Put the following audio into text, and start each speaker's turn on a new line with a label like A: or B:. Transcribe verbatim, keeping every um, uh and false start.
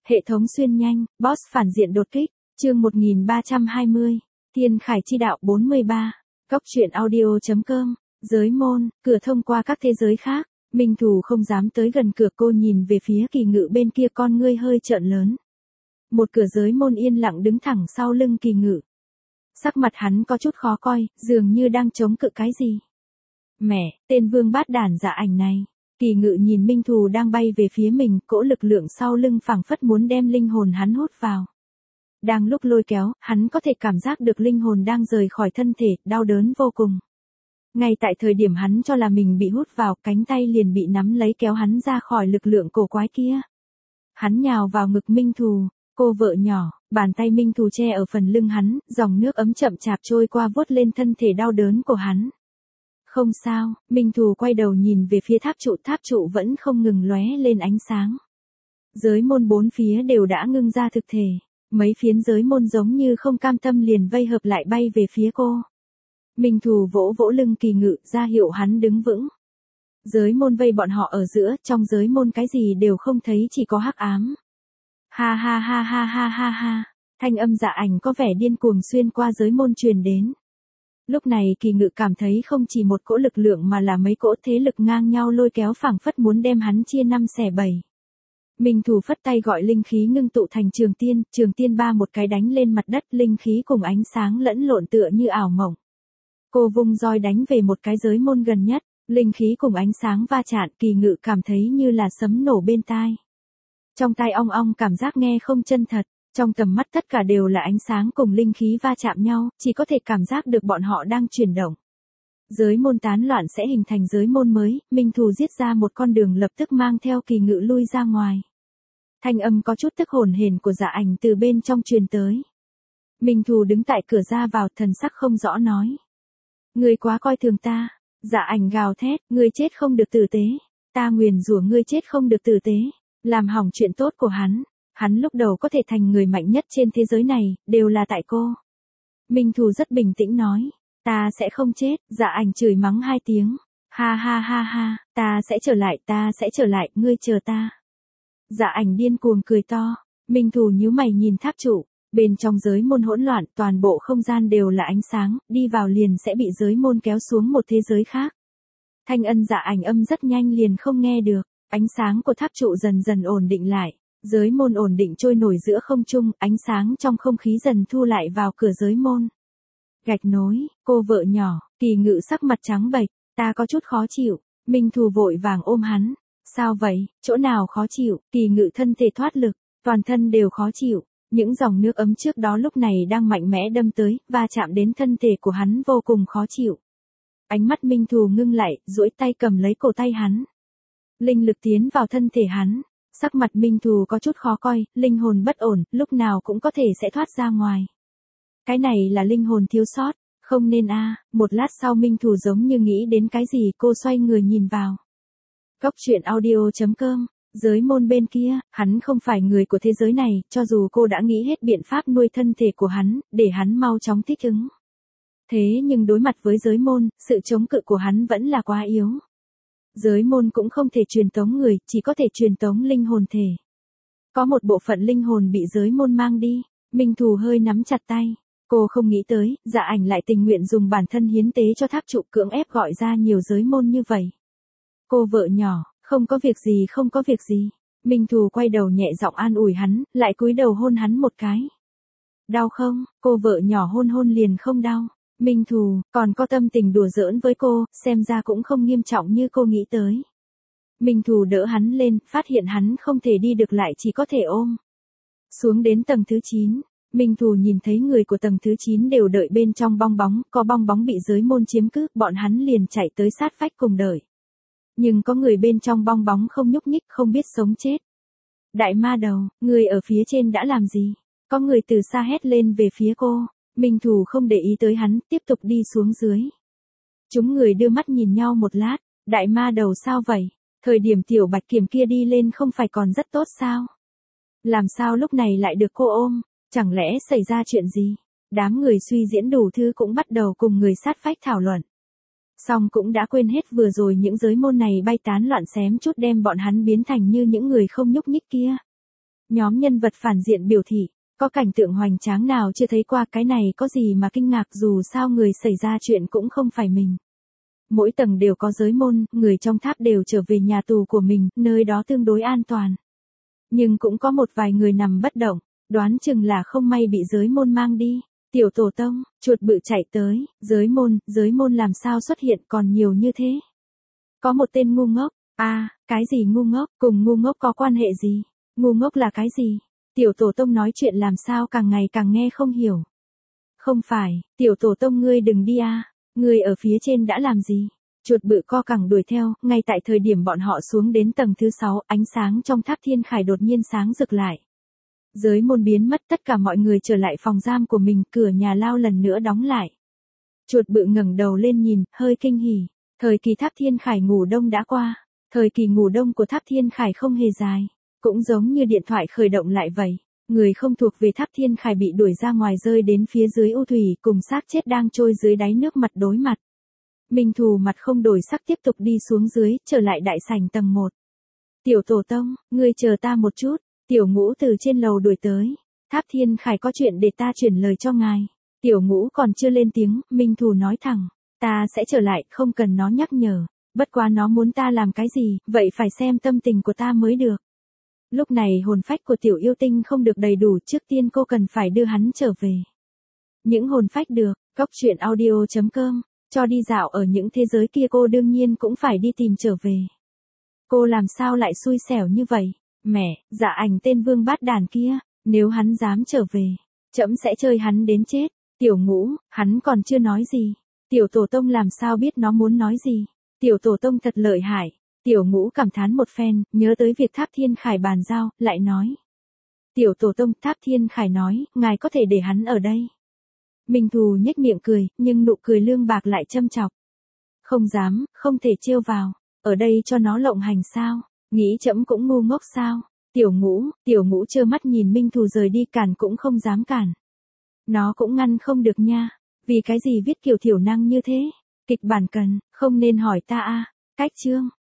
A: Hệ thống xuyên nhanh, boss phản diện đột kích, chương một nghìn ba trăm hai mươi, Thiên Khải chi đạo bốn mươi ba, Cóc truyện audio.com, giới môn, cửa thông qua các thế giới khác, Minh Thù không dám tới gần cửa, cô nhìn về phía Kỳ Ngự bên kia, con ngươi hơi trợn lớn. Một cửa giới môn yên lặng đứng thẳng sau lưng Kỳ Ngự. Sắc mặt hắn có chút khó coi, dường như đang chống cự cái gì. Mẹ, tên vương bát đản Dạ Ảnh này. Kỳ Ngự nhìn Minh Thù đang bay về phía mình, cỗ lực lượng sau lưng phảng phất muốn đem linh hồn hắn hút vào. Đang lúc lôi kéo, hắn có thể cảm giác được linh hồn đang rời khỏi thân thể, đau đớn vô cùng. Ngay tại thời điểm hắn cho là mình bị hút vào, cánh tay liền bị nắm lấy kéo hắn ra khỏi lực lượng cổ quái kia. Hắn nhào vào ngực Minh Thù, cô vợ nhỏ, bàn tay Minh Thù che ở phần lưng hắn, dòng nước ấm chậm chạp trôi qua vuốt lên thân thể đau đớn của hắn. Không sao, Minh Thù quay đầu nhìn về phía tháp trụ, tháp trụ vẫn không ngừng lóe lên ánh sáng. Giới môn bốn phía đều đã ngưng ra thực thể, mấy phiến giới môn giống như không cam tâm liền vây hợp lại bay về phía cô. Minh Thù vỗ vỗ lưng Kỳ Ngự, ra hiệu hắn đứng vững. Giới môn vây bọn họ ở giữa, trong giới môn cái gì đều không thấy, chỉ có hắc ám. Ha ha ha ha ha ha ha, thanh âm Dạ Ảnh có vẻ điên cuồng xuyên qua giới môn truyền đến. Lúc này Kỳ Ngự cảm thấy không chỉ một cỗ lực lượng mà là mấy cỗ thế lực ngang nhau lôi kéo, phảng phất muốn đem hắn chia năm xẻ bảy. Minh Thù phất tay gọi linh khí ngưng tụ thành trường tiên, trường tiên ba một cái đánh lên mặt đất, linh khí cùng ánh sáng lẫn lộn tựa như ảo mộng. Cô vung roi đánh về một cái giới môn gần nhất, linh khí cùng ánh sáng va chạm, Kỳ Ngự cảm thấy như là sấm nổ bên tai. Trong tai ong ong, cảm giác nghe không chân thật. Trong tầm mắt tất cả đều là ánh sáng cùng linh khí va chạm nhau, chỉ có thể cảm giác được bọn họ đang chuyển động. Giới môn tán loạn sẽ hình thành giới môn mới, Minh Thù giết ra một con đường lập tức mang theo Kỳ Ngự lui ra ngoài. Thanh âm có chút tức hổn hển của Dạ Ảnh từ bên trong truyền tới. Minh Thù đứng tại cửa ra vào, thần sắc không rõ nói. Ngươi quá coi thường ta. Dạ Ảnh gào thét, ngươi chết không được tử tế. Ta nguyền rủa ngươi chết không được tử tế. Làm hỏng chuyện tốt của hắn. Hắn lúc đầu có thể thành người mạnh nhất trên thế giới này, đều là tại cô. Minh Thù rất bình tĩnh nói, ta sẽ không chết. Dạ Ảnh chửi mắng hai tiếng. Ha ha ha ha, ta sẽ trở lại, ta sẽ trở lại, ngươi chờ ta. Dạ Ảnh điên cuồng cười to. Minh Thù nhíu mày nhìn tháp trụ, bên trong giới môn hỗn loạn, toàn bộ không gian đều là ánh sáng, đi vào liền sẽ bị giới môn kéo xuống một thế giới khác. Thanh âm Dạ Ảnh âm rất nhanh liền không nghe được, ánh sáng của tháp trụ dần dần ổn định lại. Giới môn ổn định trôi nổi giữa không trung, ánh sáng trong không khí dần thu lại vào cửa giới môn. Gạch nối, cô vợ nhỏ, Kỳ Ngự sắc mặt trắng bệch, ta có chút khó chịu. Minh Thù vội vàng ôm hắn. Sao vậy, chỗ nào khó chịu? Kỳ Ngự thân thể thoát lực, toàn thân đều khó chịu. Những dòng nước ấm trước đó lúc này đang mạnh mẽ đâm tới, va chạm đến thân thể của hắn vô cùng khó chịu. Ánh mắt Minh Thù ngưng lại, duỗi tay cầm lấy cổ tay hắn. Linh lực tiến vào thân thể hắn. Sắc mặt Minh Thù có chút khó coi, linh hồn bất ổn, lúc nào cũng có thể sẽ thoát ra ngoài. Cái này là linh hồn thiếu sót, không nên a. À. Một lát sau Minh Thù giống như nghĩ đến cái gì, cô xoay người nhìn vào. Cóc truyện audio.com, giới môn bên kia, hắn không phải người của thế giới này, cho dù cô đã nghĩ hết biện pháp nuôi thân thể của hắn, để hắn mau chóng thích ứng. Thế nhưng đối mặt với giới môn, sự chống cự của hắn vẫn là quá yếu. Giới môn cũng không thể truyền tống người, chỉ có thể truyền tống linh hồn thể. Có một bộ phận linh hồn bị giới môn mang đi, Minh Thù hơi nắm chặt tay. Cô không nghĩ tới, Dạ Ảnh lại tình nguyện dùng bản thân hiến tế cho tháp trụ, cưỡng ép gọi ra nhiều giới môn như vậy. Cô vợ nhỏ, không có việc gì, không có việc gì. Minh Thù quay đầu nhẹ giọng an ủi hắn, lại cúi đầu hôn hắn một cái. Đau không? Cô vợ nhỏ hôn hôn liền không đau. Minh Thù, còn có tâm tình đùa giỡn với cô, xem ra cũng không nghiêm trọng như cô nghĩ tới. Minh Thù đỡ hắn lên, phát hiện hắn không thể đi được lại chỉ có thể ôm. Xuống đến tầng thứ chín, Minh Thù nhìn thấy người của tầng thứ chín đều đợi bên trong bong bóng, có bong bóng bị giới môn chiếm cứ, bọn hắn liền chạy tới sát vách cùng đợi. Nhưng có người bên trong bong bóng không nhúc nhích, không biết sống chết. Đại ma đầu, người ở phía trên đã làm gì? Có người từ xa hét lên về phía cô. Minh Thù không để ý tới hắn, tiếp tục đi xuống dưới. Chúng người đưa mắt nhìn nhau một lát, đại ma đầu sao vậy? Thời điểm tiểu bạch kiểm kia đi lên không phải còn rất tốt sao? Làm sao lúc này lại được cô ôm? Chẳng lẽ xảy ra chuyện gì? Đám người suy diễn đủ thứ cũng bắt đầu cùng người sát vách thảo luận. Xong cũng đã quên hết vừa rồi những giới môn này bay tán loạn xém chút đem bọn hắn biến thành như những người không nhúc nhích kia. Nhóm nhân vật phản diện biểu thị, có cảnh tượng hoành tráng nào chưa thấy qua, cái này có gì mà kinh ngạc, dù sao người xảy ra chuyện cũng không phải mình. Mỗi tầng đều có giới môn, người trong tháp đều trở về nhà tù của mình, nơi đó tương đối an toàn. Nhưng cũng có một vài người nằm bất động, đoán chừng là không may bị giới môn mang đi. Tiểu tổ tông, chuột bự chạy tới, giới môn, giới môn làm sao xuất hiện còn nhiều như thế? Có một tên ngu ngốc, à, cái gì ngu ngốc, cùng ngu ngốc có quan hệ gì? Ngu ngốc là cái gì? Tiểu tổ tông nói chuyện làm sao càng ngày càng nghe không hiểu. Không phải, tiểu tổ tông ngươi đừng đi a, ngươi ở phía trên đã làm gì? Chuột bự co cẳng đuổi theo, ngay tại thời điểm bọn họ xuống đến tầng thứ sáu, ánh sáng trong tháp thiên khải đột nhiên sáng rực lại. Giới môn biến mất, tất cả mọi người trở lại phòng giam của mình, cửa nhà lao lần nữa đóng lại. Chuột bự ngẩng đầu lên nhìn, hơi kinh hỉ. Thời kỳ tháp thiên khải ngủ đông đã qua. Thời kỳ ngủ đông của tháp thiên khải không hề dài. Cũng giống như điện thoại khởi động lại vậy. Người không thuộc về tháp thiên khải bị đuổi ra ngoài, rơi đến phía dưới u thủy, cùng xác chết đang trôi dưới đáy nước mặt đối mặt. Minh Thù mặt không đổi sắc tiếp tục đi xuống dưới, trở lại đại sảnh tầng một. Tiểu tổ tông, ngươi chờ ta một chút. Tiểu Ngũ từ trên lầu đuổi tới. Tháp thiên khải có chuyện để ta chuyển lời cho ngài. Tiểu Ngũ còn chưa lên tiếng, Minh Thù nói thẳng. Ta sẽ trở lại, không cần nó nhắc nhở. Bất quá nó muốn ta làm cái gì, vậy phải xem tâm tình của ta mới được. Lúc này hồn phách của tiểu yêu tinh không được đầy đủ, trước tiên cô cần phải đưa hắn trở về. Những hồn phách được, góc truyện audio chấm com, cho đi dạo ở những thế giới kia cô đương nhiên cũng phải đi tìm trở về. Cô làm sao lại xui xẻo như vậy? Mẹ, Dạ Ảnh tên vương bát đàn kia, nếu hắn dám trở về, trẫm sẽ chơi hắn đến chết. Tiểu Ngũ, hắn còn chưa nói gì. Tiểu tổ tông làm sao biết nó muốn nói gì? Tiểu tổ tông thật lợi hại. Tiểu Ngũ cảm thán một phen, nhớ tới việc tháp thiên khải bàn giao, lại nói. Tiểu tổ tông, tháp thiên khải nói, ngài có thể để hắn ở đây. Minh Thù nhếch miệng cười, nhưng nụ cười lương bạc lại châm chọc. Không dám, không thể trêu vào, ở đây cho nó lộng hành sao? Nghĩ trẫm cũng ngu ngốc sao? Tiểu Ngũ, Tiểu Ngũ trơ mắt nhìn Minh Thù rời đi, cản cũng không dám cản. Nó cũng ngăn không được nha, vì cái gì viết kiểu thiểu năng như thế? Kịch bản cần, không nên hỏi ta a. Cách chương